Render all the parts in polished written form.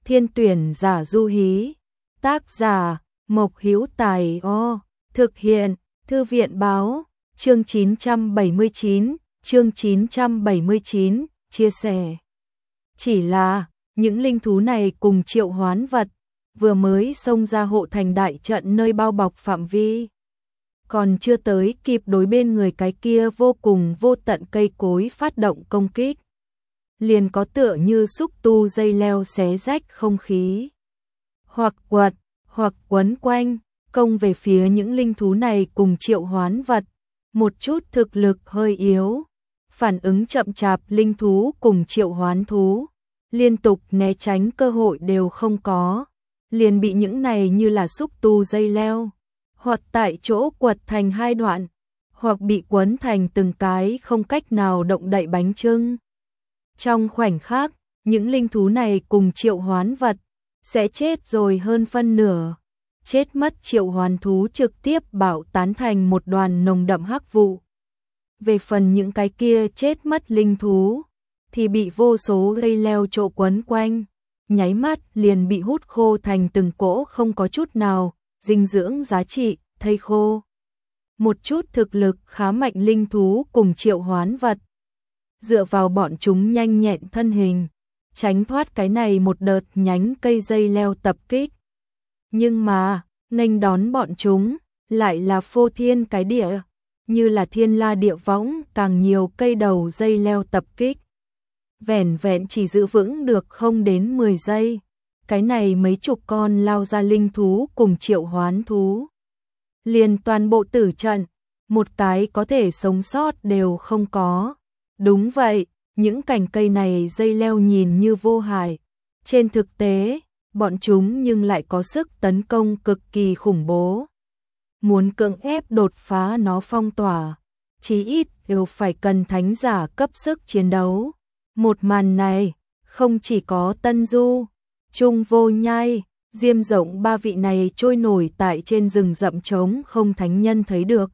Thiên tuyển giả du hí. Tác giả Mộc Hữu Tài. Thực hiện Thư viện báo. Chương 979, chương 979, chia sẻ. Chỉ là, những linh thú này cùng triệu hoán vật, vừa mới xông ra hộ thành đại trận nơi bao bọc phạm vi. Còn chưa tới kịp đối bên người cái kia vô cùng vô tận cây cối phát động công kích. Liền có tựa như xúc tu dây leo xé rách không khí. Hoặc quật, hoặc quấn quanh, công về phía những linh thú này cùng triệu hoán vật. Một chút thực lực hơi yếu, phản ứng chậm chạp linh thú cùng triệu hoán thú, liên tục né tránh cơ hội đều không có, liền bị những này như là xúc tu dây leo, hoặc tại chỗ quật thành hai đoạn, hoặc bị quấn thành từng cái không cách nào động đậy bánh chưng. Trong khoảnh khắc, những linh thú này cùng triệu hoán vật sẽ chết rồi hơn phân nửa. Chết mất triệu hoán thú trực tiếp bạo tán thành một đoàn nồng đậm hắc vụ. Về phần những cái kia chết mất linh thú, thì bị vô số dây leo trộ quấn quanh, nháy mắt liền bị hút khô thành từng cỗ không có chút nào dinh dưỡng giá trị, thây khô. Một chút thực lực khá mạnh linh thú cùng triệu hoán vật, dựa vào bọn chúng nhanh nhẹn thân hình, tránh thoát cái này một đợt nhánh cây dây leo tập kích. Nhưng mà, nghênh đón bọn chúng, lại là phô thiên cái địa, như là thiên la địa võng, càng nhiều cây đầu dây leo tập kích. Vẻn vẹn chỉ giữ vững được không đến 10 giây, cái này mấy chục con lao ra linh thú cùng triệu hoán thú. Liền toàn bộ tử trận, một cái có thể sống sót đều không có. Đúng vậy, những cành cây này dây leo nhìn như vô hại, trên thực tế, bọn chúng nhưng lại có sức tấn công cực kỳ khủng bố. Muốn cưỡng ép đột phá nó phong tỏa, chí ít đều phải cần thánh giả cấp sức chiến đấu. Một màn này, không chỉ có Tân Du, Trung Vô Nhai, Diêm Rộng ba vị này trôi nổi tại trên rừng rậm trống không thánh nhân thấy được.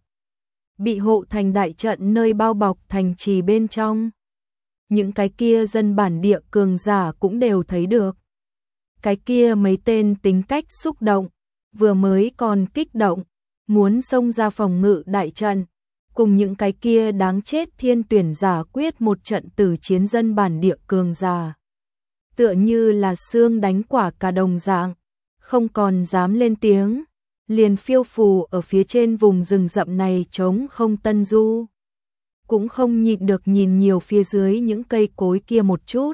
Bị hộ thành đại trận nơi bao bọc thành trì bên trong. Những cái kia dân bản địa cường giả cũng đều thấy được. Cái kia mấy tên tính cách xúc động, vừa mới còn kích động, muốn xông ra phòng ngự đại trận, cùng những cái kia đáng chết thiên tuyển giả quyết một trận tử chiến dân bản địa cường giả. Tựa như là xương đánh quả cả đồng dạng, không còn dám lên tiếng, liền phiêu phù ở phía trên vùng rừng rậm này trống không. Tân Du cũng không nhịn được nhìn nhiều phía dưới những cây cối kia một chút.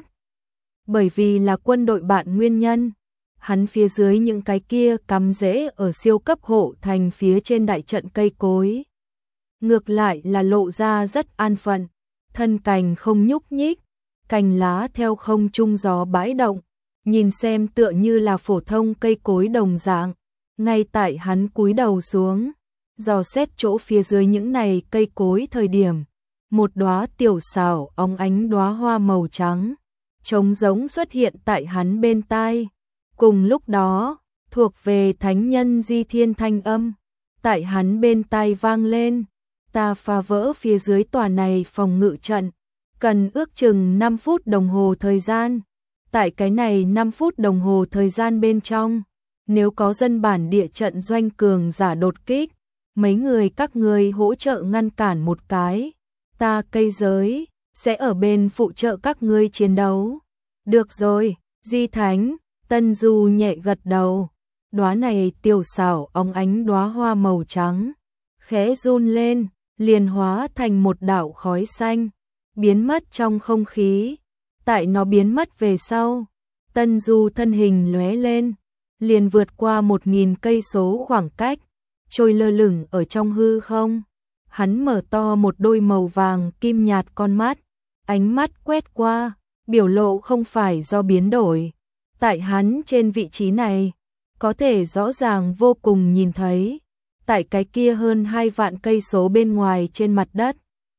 Bởi vì là quân đội bạn nguyên nhân, hắn phía dưới những cái kia cắm rễ ở siêu cấp hộ thành phía trên đại trận cây cối. Ngược lại là lộ ra rất an phận, thân cành không nhúc nhích, cành lá theo không trung gió bãi động, nhìn xem tựa như là phổ thông cây cối đồng dạng. Ngay tại hắn cúi đầu xuống, dò xét chỗ phía dưới những này cây cối thời điểm, một đóa tiểu xảo óng ánh đóa hoa màu trắng trống giống xuất hiện tại hắn bên tai. Cùng lúc đó, thuộc về thánh nhân Di Thiên thanh âm tại hắn bên tai vang lên. Ta phá vỡ phía dưới tòa này phòng ngự trận, cần ước chừng 5 phút đồng hồ thời gian. Tại cái này 5 phút đồng hồ thời gian bên trong, nếu có dân bản địa trận doanh cường giả đột kích, mấy người các ngươi hỗ trợ ngăn cản một cái, ta cây giới sẽ ở bên phụ trợ các ngươi chiến đấu. Được rồi, Di Thánh. Tân Du nhẹ gật đầu. Đóa này tiểu xảo óng ánh đóa hoa màu trắng, khẽ run lên, liền hóa thành một đạo khói xanh, biến mất trong không khí. Tại nó biến mất về sau, Tân Du thân hình lóe lên, liền vượt qua 1000 cây số khoảng cách, trôi lơ lửng ở trong hư không. Hắn mở to một đôi màu vàng kim nhạt con mắt, ánh mắt quét qua, biểu lộ không phải do biến đổi. Tại hắn trên vị trí này, có thể rõ ràng vô cùng nhìn thấy, tại cái kia hơn 2 vạn cây số bên ngoài trên mặt đất,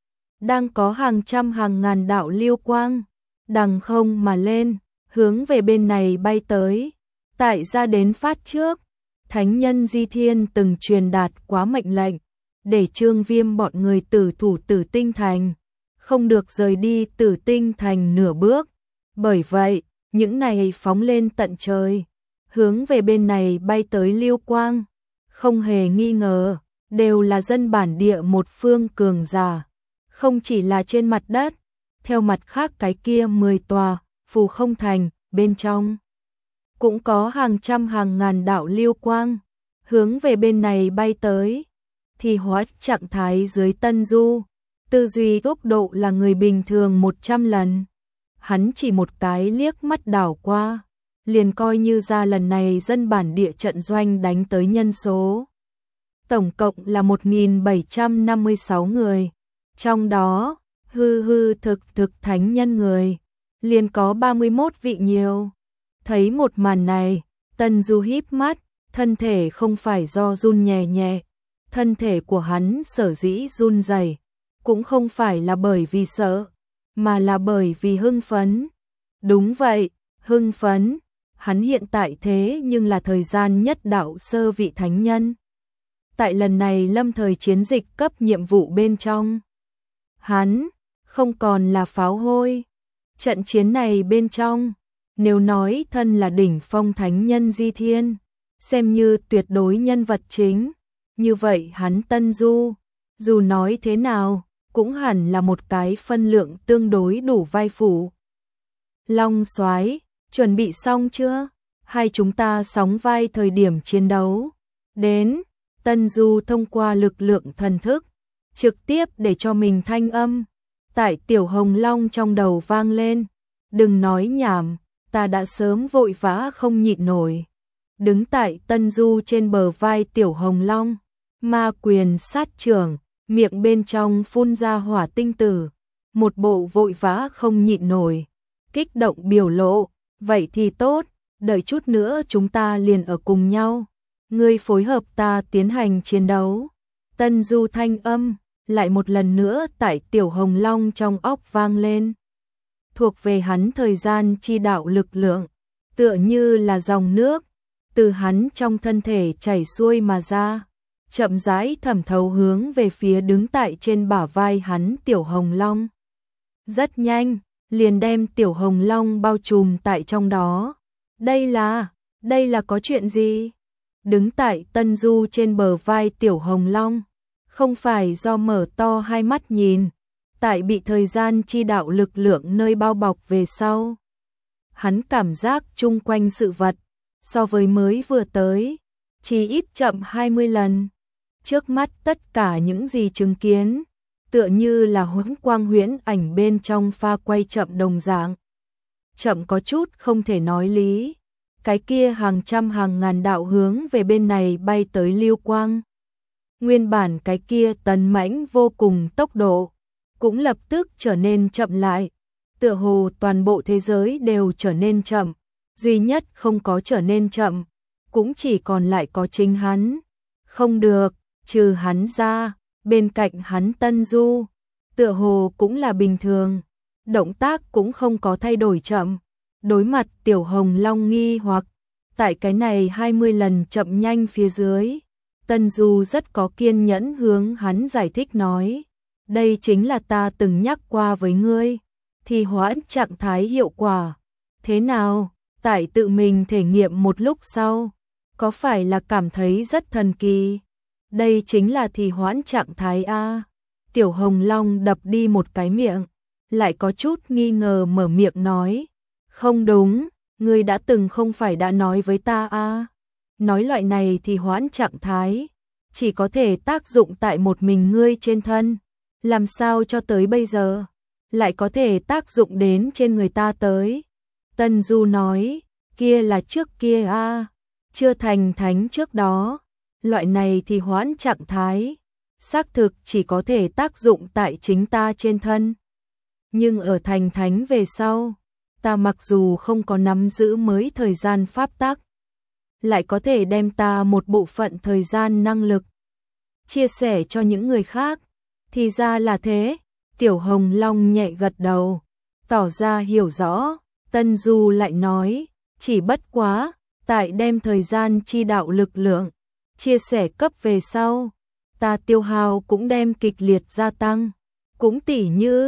đang có hàng trăm hàng ngàn đạo lưu quang, đằng không mà lên, hướng về bên này bay tới. Tại ra đến phát trước, thánh nhân Di Thiên từng truyền đạt quá mệnh lệnh, để Trương Viêm bọn người tử thủ Tử Tinh Thành, không được rời đi Tử Tinh Thành nửa bước. Bởi vậy, những này phóng lên tận trời, hướng về bên này bay tới lưu quang, không hề nghi ngờ, đều là dân bản địa một phương cường giả, không chỉ là trên mặt đất, theo mặt khác cái kia 10 tòa phù không thành, bên trong cũng có hàng trăm hàng ngàn đạo lưu quang, hướng về bên này bay tới, thì hóa trạng thái dưới Tân Du, tư duy tốc độ là người bình thường 100 lần. Hắn chỉ một cái liếc mắt đảo qua, liền coi như ra lần này dân bản địa trận doanh đánh tới nhân số. Tổng cộng là 1.756 người, trong đó hư thực thánh nhân người, liền có 31 vị nhiều. Thấy một màn này, Tân Du híp mắt, thân thể không phải do run nhẹ nhẹ, thân thể của hắn sở dĩ run rẩy, cũng không phải là bởi vì sợ, mà là bởi vì hưng phấn. Đúng vậy, hưng phấn, hắn hiện tại thế nhưng là thời gian nhất đạo sơ vị thánh nhân. Tại lần này lâm thời chiến dịch cấp nhiệm vụ bên trong, hắn không còn là pháo hôi. Trận chiến này bên trong, nếu nói thân là đỉnh phong thánh nhân Di Thiên, xem như tuyệt đối nhân vật chính, như vậy hắn Tân Du, dù nói thế nào, cũng hẳn là một cái phân lượng tương đối đủ vai phụ. Long Soái, chuẩn bị xong chưa? Hai chúng ta sóng vai thời điểm chiến đấu. Đến, Tân Du thông qua lực lượng thần thức, trực tiếp để cho mình thanh âm. Tại Tiểu Hồng Long trong đầu vang lên. Đừng nói nhảm, ta đã sớm vội vã không nhịn nổi. Đứng tại Tân Du trên bờ vai Tiểu Hồng Long, ma quyền sát trưởng, miệng bên trong phun ra hỏa tinh tử, một bộ vội vã không nhịn nổi, kích động biểu lộ, vậy thì tốt, đợi chút nữa chúng ta liền ở cùng nhau, ngươi phối hợp ta tiến hành chiến đấu. Tân Du thanh âm, lại một lần nữa tại Tiểu Hồng Long trong óc vang lên. Thuộc về hắn thời gian chi đạo lực lượng, tựa như là dòng nước, từ hắn trong thân thể chảy xuôi mà ra, chậm rãi thẩm thấu hướng về phía đứng tại trên bả vai hắn Tiểu Hồng Long. Rất nhanh, liền đem Tiểu Hồng Long bao trùm tại trong đó. Đây là có chuyện gì? Đứng tại Tân Du trên bờ vai Tiểu Hồng Long, không phải do mở to hai mắt nhìn, tại bị thời gian chi đạo lực lượng nơi bao bọc về sau. Hắn cảm giác chung quanh sự vật, so với mới vừa tới, chỉ ít chậm 20 lần. Trước mắt tất cả những gì chứng kiến, tựa như là huống quang huyễn ảnh bên trong pha quay chậm đồng dạng. Chậm có chút không thể nói lý. Cái kia hàng trăm hàng ngàn đạo hướng về bên này bay tới lưu quang. Nguyên bản cái kia tấn mãnh vô cùng tốc độ, cũng lập tức trở nên chậm lại. Tựa hồ toàn bộ thế giới đều trở nên chậm, duy nhất không có trở nên chậm, cũng chỉ còn lại có chính hắn. Không được, trừ hắn ra, bên cạnh hắn Tân Du, tựa hồ cũng là bình thường, động tác cũng không có thay đổi chậm. Đối mặt Tiểu Hồng Long nghi hoặc, tại cái này 20 lần chậm nhanh phía dưới, Tân Du rất có kiên nhẫn hướng hắn giải thích nói, đây chính là ta từng nhắc qua với ngươi, thì hoãn trạng thái hiệu quả. Thế nào, tại tự mình thể nghiệm một lúc sau, có phải là cảm thấy rất thần kỳ? Đây chính là thì hoãn trạng thái A. Tiểu Hồng Long đập đi một cái miệng, lại có chút nghi ngờ mở miệng nói, không đúng, ngươi đã từng không phải đã nói với ta A. Nói loại này thì hoãn trạng thái, chỉ có thể tác dụng tại một mình ngươi trên thân, làm sao cho tới bây giờ, lại có thể tác dụng đến trên người ta tới. Tân Du nói, kia là trước kia A, chưa thành thánh trước đó, loại này thì hoãn trạng thái, xác thực chỉ có thể tác dụng tại chính ta trên thân. Nhưng ở thành thánh về sau, ta mặc dù không có nắm giữ mới thời gian pháp tắc, lại có thể đem ta một bộ phận thời gian năng lực chia sẻ cho những người khác. Thì ra là thế. Tiểu Hồng Long nhẹ gật đầu, tỏ ra hiểu rõ. Tân Du lại nói, chỉ bất quá, tại đem thời gian chi đạo lực lượng chia sẻ cấp về sau, ta tiêu hao cũng đem kịch liệt gia tăng. Cũng tỉ như,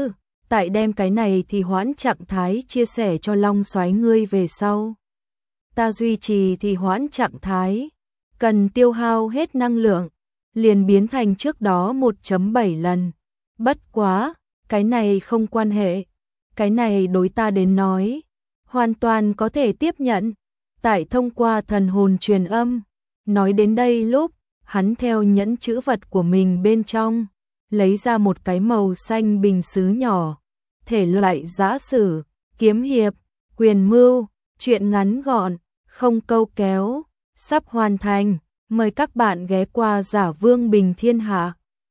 tại đem cái này thì hoãn trạng thái chia sẻ cho Long Soái ngươi về sau. Ta duy trì thì hoãn trạng thái, cần tiêu hao hết năng lượng, liền biến thành trước đó 1.7 lần. Bất quá, cái này không quan hệ, cái này đối ta đến nói, hoàn toàn có thể tiếp nhận. Tại thông qua thần hồn truyền âm, nói đến đây lúc, hắn theo nhẫn chữ vật của mình bên trong, lấy ra một cái màu xanh bình sứ nhỏ, thể loại giã sử, kiếm hiệp, quyền mưu, truyện ngắn gọn, không câu kéo, sắp hoàn thành, mời các bạn ghé qua Giả Vương Bình Thiên Hạ.